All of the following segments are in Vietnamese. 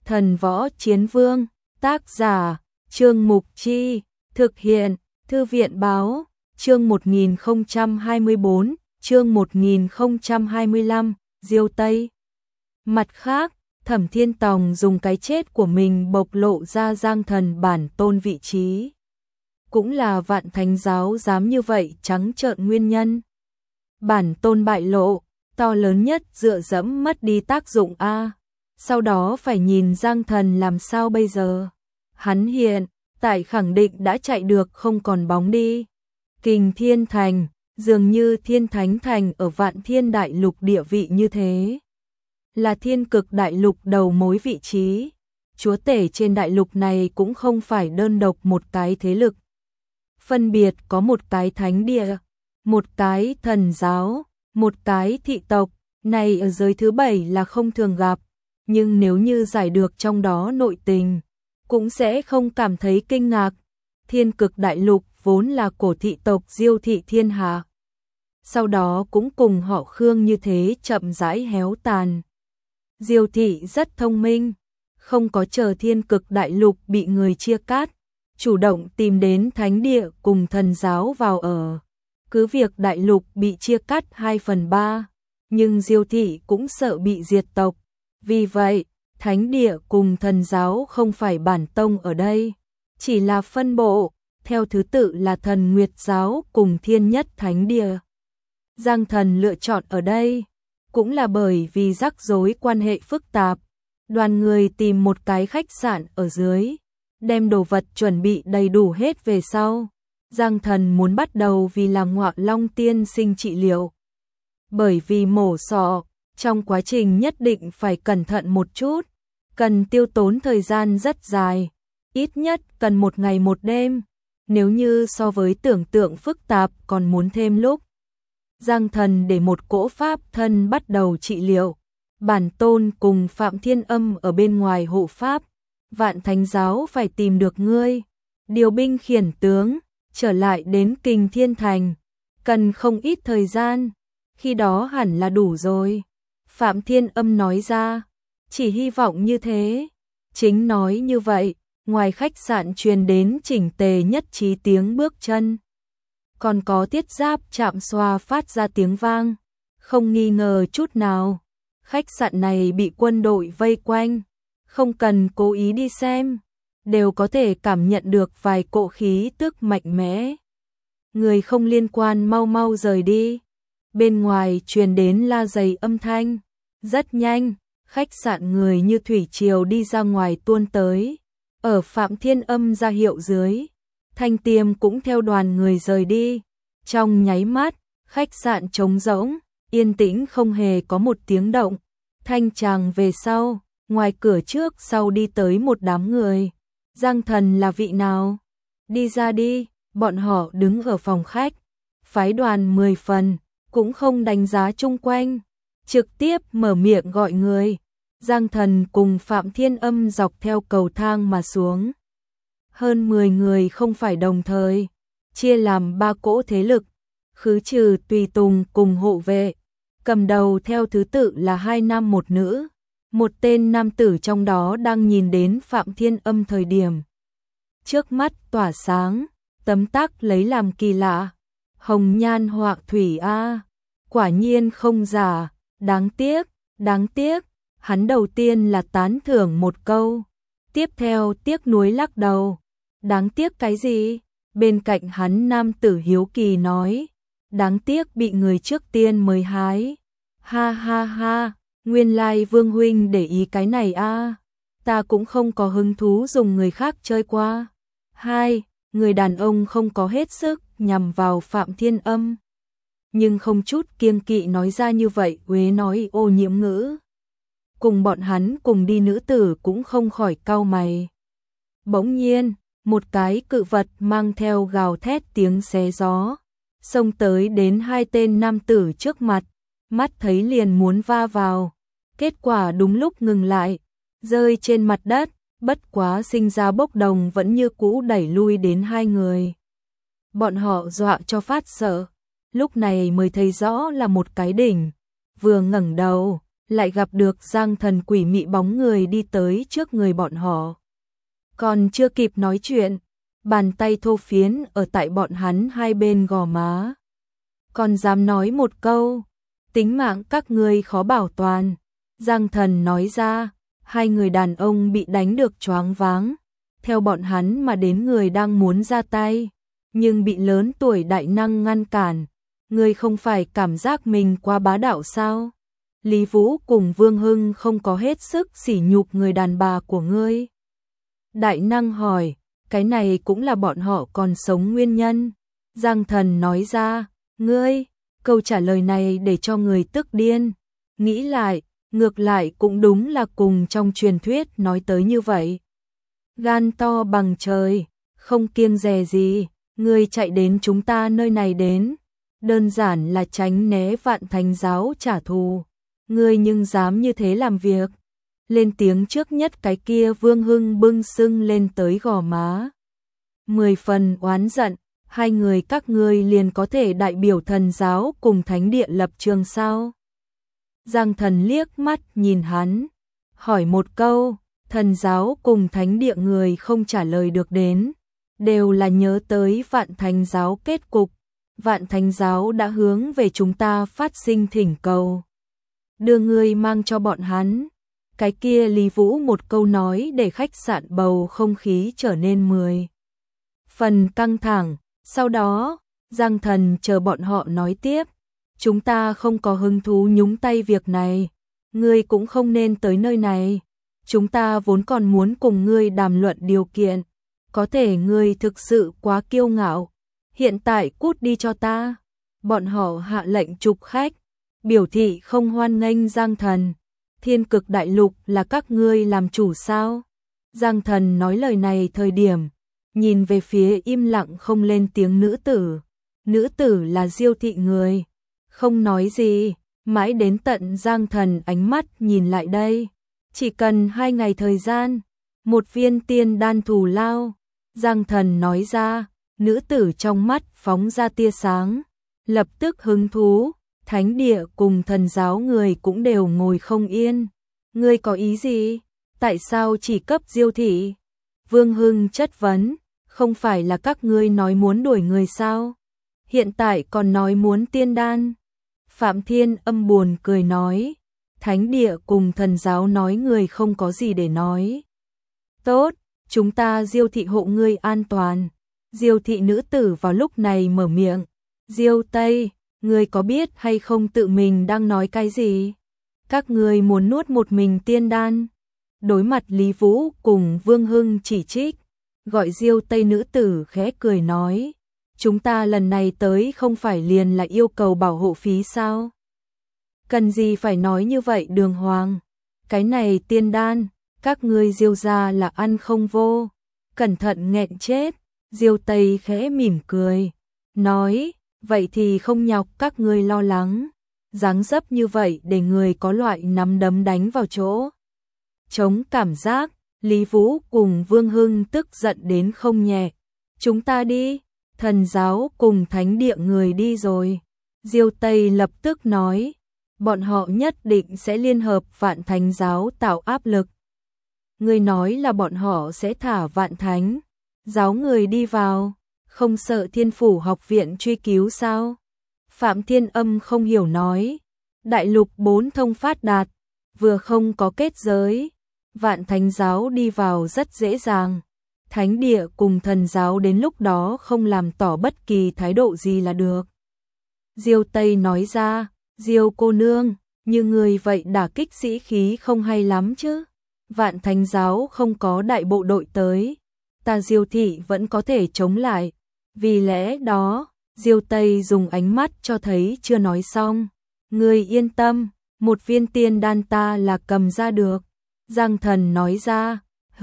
Thần Võ Chiến Vương, tác giả, Trương Mục Chi, thực hiện, Thư viện Báo, chương 1024, chương 1025, Diêu Tây. Mặt khác, Thẩm Thiên Tòng dùng cái chết của mình bộc lộ ra Giang Thần bản tôn vị trí. Cũng là Vạn Thánh giáo dám như vậy trắng trợn nguyên nhân. Bản tôn bại lộ, to lớn nhất dựa dẫm mất đi tác dụng a. Sau đó phải nhìn Giang Thần làm sao bây giờ. Hắn hiện tại khẳng định đã chạy được không còn bóng đi. Kình Thiên Thành, dường như Thiên Thánh Thành ở Vạn Thiên Đại Lục địa vị như thế. Là Thiên Cực Đại Lục đầu mối vị trí. Chúa tể trên đại lục này cũng không phải đơn độc một cái thế lực. Phân biệt có một cái thánh địa, một cái thần giáo, một cái thị tộc, này ở giới thứ 7 là không thường gặp. Nhưng nếu như giải được trong đó nội tình, cũng sẽ không cảm thấy kinh ngạc. Thiên Cực Đại Lục vốn là cổ thị tộc Diêu thị thiên hạ. Sau đó cũng cùng họ Khương như thế chậm rãi héo tàn. Diêu thị rất thông minh, không có chờ Thiên Cực Đại Lục bị người chia cắt, chủ động tìm đến thánh địa cùng thần giáo vào ở. Cứ việc đại lục bị chia cắt 2/3, nhưng Diêu thị cũng sợ bị diệt tộc. Vì vậy, thánh địa cùng thần giáo không phải bản tông ở đây, chỉ là phân bộ, theo thứ tự là Thần Nguyệt giáo cùng Thiên Nhất thánh địa. Giang Thần lựa chọn ở đây, cũng là bởi vì rắc rối quan hệ phức tạp. Đoàn người tìm một cái khách sạn ở dưới, đem đồ vật chuẩn bị đầy đủ hết về sau. Giang Thần muốn bắt đầu vì là Ngọa Long tiên sinh trị liệu. Bởi vì mổ sọ, trong quá trình nhất định phải cẩn thận một chút, cần tiêu tốn thời gian rất dài, ít nhất cần 1 ngày 1 đêm, nếu như so với tưởng tượng phức tạp còn muốn thêm lúc. Giang Thần để một cỗ pháp thân bắt đầu trị liệu, bản tôn cùng Phạm Thiên Âm ở bên ngoài hộ pháp, Vạn Thánh giáo phải tìm được ngươi, điều binh khiển tướng, trở lại đến Kình Thiên Thành, cần không ít thời gian, khi đó hẳn là đủ rồi. Phạm Thiên Âm nói ra, chỉ hy vọng như thế. Chính nói như vậy, ngoài khách sạn truyền đến chỉnh tề nhất trí tiếng bước chân. Còn có thiết giáp chạm xoa phát ra tiếng vang, không nghi ngờ chút nào. Khách sạn này bị quân đội vây quanh, không cần cố ý đi xem, đều có thể cảm nhận được vài cỗ khí tức mạnh mẽ. Người không liên quan mau mau rời đi. Bên ngoài truyền đến la giày âm thanh. Rất nhanh, khách sạn người như thủy triều đi ra ngoài tuôn tới. Ở Phạm Thiên Âm ra hiệu dưới, Thanh Tiêm cũng theo đoàn người rời đi. Trong nháy mắt, khách sạn trống rỗng, yên tĩnh không hề có một tiếng động. Thanh tràng về sau, ngoài cửa trước sau đi tới một đám người. Giang Thần là vị nào? Đi ra đi, bọn họ đứng ở phòng khách. Phái đoàn 10 phần, cũng không đánh giá chung quanh. Trực tiếp mở miệng gọi người. Giang Thần cùng Phạm Thiên Âm dọc theo cầu thang mà xuống. Hơn 10 người không phải đồng thời, chia làm 3 cỗ thế lực, khứ trừ tùy tùng cùng hộ vệ. Cầm đầu theo thứ tự là 2 nam 1 nữ. Một tên nam tử trong đó đang nhìn đến Phạm Thiên Âm thời điểm. Trước mắt tỏa sáng, tấm tắc lấy làm kỳ lạ. Hồng nhan họa thủy a, quả nhiên không giả, đáng tiếc, đáng tiếc. Hắn đầu tiên là tán thưởng một câu, tiếp theo tiếc nuối lắc đầu. Đáng tiếc cái gì? Bên cạnh hắn nam tử hiếu kỳ nói, đáng tiếc bị người trước tiên mời hái. Ha ha ha, nguyên lai Vương huynh để ý cái này a, ta cũng không có hứng thú dùng người khác chơi qua. Hai, người đàn ông không có hết sức nhằm vào Phạm Thiên Âm, nhưng không chút kiêng kỵ nói ra như vậy, uế nói ô nhiễm ngữ. Cùng bọn hắn cùng đi nữ tử cũng không khỏi cau mày. Bỗng nhiên, một cái cự vật mang theo gào thét tiếng xé gió, xông tới đến 2 tên nam tử trước mặt, mắt thấy liền muốn va vào. Kết quả đúng lúc ngừng lại, rơi trên mặt đất, bất quá sinh ra bốc đồng vẫn như cũ đẩy lui đến 2 người. Bọn họ dọa cho phát sợ, lúc này mới thấy rõ là một cái đỉnh, vừa ngẩng đầu, lại gặp được Giang Thần quỷ mị bóng người đi tới trước người bọn họ. Còn chưa kịp nói chuyện, bàn tay thô phiến ở tại bọn hắn hai bên gò má. Còn dám nói một câu, tính mạng các ngươi khó bảo toàn. Giang Thần nói ra, hai người đàn ông bị đánh được choáng váng. Theo bọn hắn mà đến người đang muốn ra tay, nhưng bị lớn tuổi đại năng ngăn cản. Ngươi không phải cảm giác mình quá bá đạo sao? Lý Vũ cùng Vương Hưng không có hết sức sỉ nhục người đàn bà của ngươi. Đại năng hỏi, cái này cũng là bọn họ còn sống nguyên nhân. Giang Thần nói ra, ngươi, câu trả lời này để cho người tức điên. Nghĩ lại, ngược lại cũng đúng là cùng trong truyền thuyết nói tới như vậy. Gan to bằng trời, không kiêng dè gì, ngươi chạy đến chúng ta nơi này đến. Đơn giản là tránh né Vạn Thánh giáo trả thù. Ngươi nhưng dám như thế làm việc. Lên tiếng trước nhất cái kia Vương Hưng bưng sưng lên tới gò má. 10 phần oán giận, hai người các ngươi liền có thể đại biểu thần giáo cùng thánh địa lập trường sao? Giang Thần liếc mắt nhìn hắn, hỏi một câu, thần giáo cùng thánh địa người không trả lời được đến, đều là nhớ tới Vạn Thánh giáo kết cục. Vạn Thánh giáo đã hướng về chúng ta phát sinh thỉnh cầu. Đưa ngươi mang cho bọn hắn. Cái kia Lý Vũ một câu nói để khách sạn bầu không khí trở nên 10 phần căng thẳng. Sau đó, Giang Thần chờ bọn họ nói tiếp. Chúng ta không có hứng thú nhúng tay việc này. Ngươi cũng không nên tới nơi này. Chúng ta vốn còn muốn cùng ngươi đàm luận điều kiện. Có thể ngươi thực sự quá kiêu ngạo. Hiện tại cút đi cho ta. Bọn họ hạ lệnh trục khách, biểu thị không hoan nghênh Giang Thần. Thiên Cực Đại Lục là các ngươi làm chủ sao? Giang Thần nói lời này thời điểm, nhìn về phía im lặng không lên tiếng nữ tử. Nữ tử là Diêu thị người, không nói gì, mãi đến tận Giang Thần ánh mắt nhìn lại đây. Chỉ cần 2 ngày thời gian, 1 viên tiên đan thù lao. Giang Thần nói ra, nữ tử trong mắt phóng ra tia sáng, lập tức hứng thú. Thánh địa cùng thần giáo người cũng đều ngồi không yên. Ngươi có ý gì? Tại sao chỉ cấp Diêu thị? Vương Hưng chất vấn, không phải là các ngươi nói muốn đuổi người sao? Hiện tại còn nói muốn tiên đan. Phạm Thiên Âm buồn cười nói, thánh địa cùng thần giáo nói người không có gì để nói. Tốt, chúng ta Diêu thị hộ ngươi an toàn. Diêu thị nữ tử vào lúc này mở miệng. Diêu Tây, ngươi có biết hay không tự mình đang nói cái gì? Các ngươi muốn nuốt một mình tiên đan. Đối mặt Lý Vũ cùng Vương Hưng chỉ trích, gọi Diêu Tây nữ tử khẽ cười nói, chúng ta lần này tới không phải liền là yêu cầu bảo hộ phí sao? Cần gì phải nói như vậy đường hoàng? Cái này tiên đan, các ngươi Diêu gia là ăn không vô, cẩn thận nghẹn chết. Diêu Tây khẽ mỉm cười, nói, vậy thì không nhọc các ngươi lo lắng. Dáng dấp như vậy để người có loại nắm đấm đánh vào chỗ chống cảm giác. Lý Vũ cùng Vương Hưng tức giận đến không nhẹ. Chúng ta đi, thần giáo cùng thánh địa người đi rồi. Diêu Tây lập tức nói, bọn họ nhất định sẽ liên hợp Vạn Thánh giáo tạo áp lực. Người nói là bọn họ sẽ thả Vạn Thánh giáo người đi vào, không sợ Thiên Phủ học viện truy cứu sao? Phạm Thiên Âm không hiểu nói, đại lục 4 thông phát đạt, vừa không có kết giới, Vạn Thánh giáo đi vào rất dễ dàng. Thánh địa cùng thần giáo đến lúc đó không làm tỏ bất kỳ thái độ gì là được. Diêu Tây nói ra, Diêu cô nương, như người vậy đả kích sĩ khí không hay lắm chứ. Vạn Thánh giáo không có đại bộ đội tới, ta Diêu thị vẫn có thể chống lại. Vì lẽ đó, Diêu Tây dùng ánh mắt cho thấy chưa nói xong. Ngươi yên tâm, 1 viên tiên đan ta là cầm ra được. Giang Thần nói ra,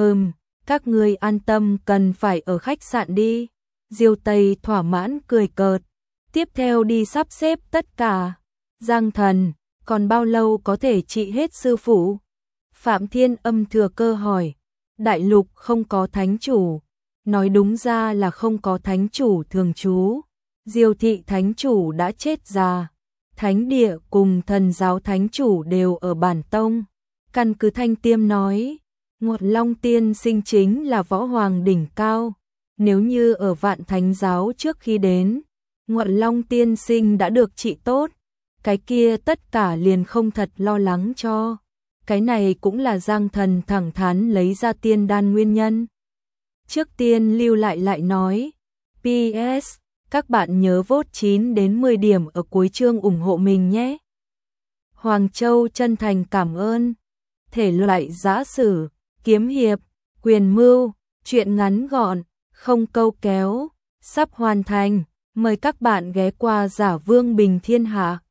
các ngươi an tâm cần phải ở khách sạn đi. Diêu Tây thỏa mãn cười cợt, tiếp theo đi sắp xếp tất cả. Giang Thần, còn bao lâu có thể trị hết sư phụ? Phạm Thiên Âm thừa cơ hỏi, đại lục không có thánh chủ, nói đúng ra là không có thánh chủ thường trú. Diêu thị thánh chủ đã chết già, thánh địa cùng thần giáo thánh chủ đều ở bản tông. Căn cứ Thanh Tiêm nói, Ngọt Long tiên sinh chính là võ hoàng đỉnh cao. Nếu như ở Vạn Thánh giáo trước khi đến, Ngọt Long tiên sinh đã được trị tốt, cái kia tất cả liền không thật lo lắng cho. Cái này cũng là Giang Thần thẳng thắn lấy ra tiên đan nguyên nhân. Trước tiên lưu lại nói, PS, các bạn nhớ vote 9 đến 10 điểm ở cuối chương ủng hộ mình nhé. Hoàng Châu chân thành cảm ơn. Thể loại giã sử, kiếm hiệp, quyền mưu, truyện ngắn gọn, không câu kéo, sắp hoàn thành. Mời các bạn ghé qua Giả Vương Bình Thiên Hạ.